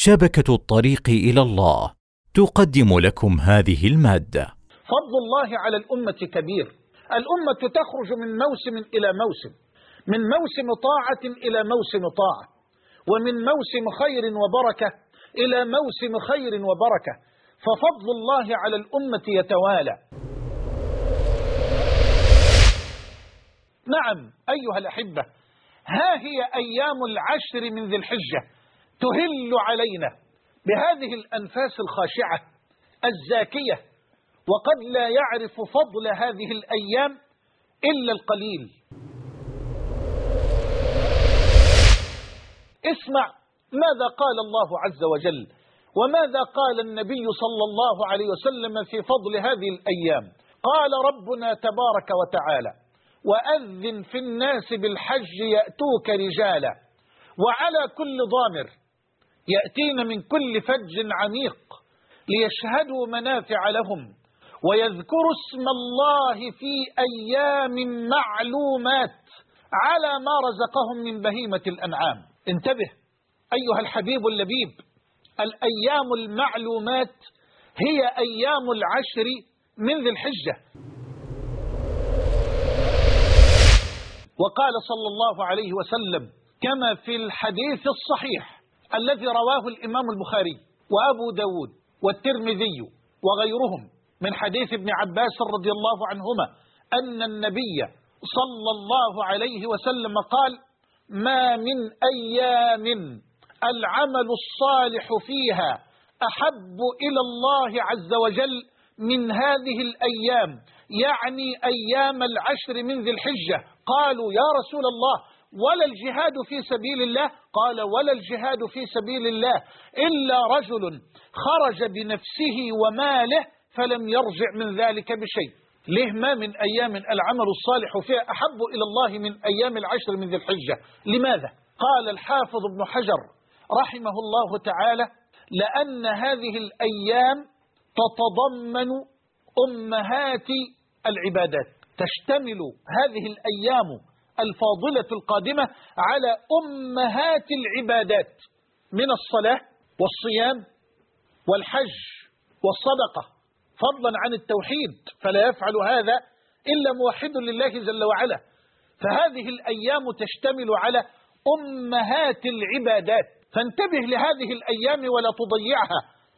شبكة الطريق إلى الله تقدم لكم هذه المادة. فضل الله على الأمة كبير. الأمة تخرج من موسم إلى موسم، من موسم طاعة إلى موسم طاعة، ومن موسم خير وبركة إلى موسم خير وبركة، ففضل الله على الأمة يتوالى. نعم أيها الأحبة، ها هي أيام العشر من ذي الحجة تهل علينا بهذه الأنفاس الخاشعة الزاكية، وقد لا يعرف فضل هذه الأيام إلا القليل. اسمع ماذا قال الله عز وجل، وماذا قال النبي صلى الله عليه وسلم في فضل هذه الأيام. قال ربنا تبارك وتعالى: وأذن في الناس بالحج يأتوك رجالا وعلى كل ضامر يأتين من كل فج عميق ليشهدوا منافع لهم ويذكروا اسم الله في أيام معلومات على ما رزقهم من بهيمة الأنعام. انتبه أيها الحبيب اللبيب، الأيام المعلومات هي أيام العشر من ذي الحجة. وقال صلى الله عليه وسلم كما في الحديث الصحيح الذي رواه الإمام البخاري وأبو داود والترمذي وغيرهم من حديث ابن عباس رضي الله عنهما أن النبي صلى الله عليه وسلم قال: ما من أيام العمل الصالح فيها أحب إلى الله عز وجل من هذه الأيام، يعني أيام العشر من ذي الحجة. قالوا: يا رسول الله ولا الجهاد في سبيل الله؟ قال: ولا الجهاد في سبيل الله إلا رجل خرج بنفسه وماله فلم يرجع من ذلك بشيء. ليه ما من أيام العمل الصالح فيها أحب إلى الله من أيام العشر من ذي الحجة؟ لماذا؟ قال الحافظ ابن حجر رحمه الله تعالى: لأن هذه الأيام تتضمن أمهات العبادات. تشتمل هذه الأيام الفاضلة القادمة على أمهات العبادات من الصلاة والصيام والحج والصدقة، فضلا عن التوحيد، فلا يفعل هذا إلا موحد لله جل وعلا. فهذه الأيام تشتمل على أمهات العبادات، فانتبه لهذه الأيام ولا تضيعها.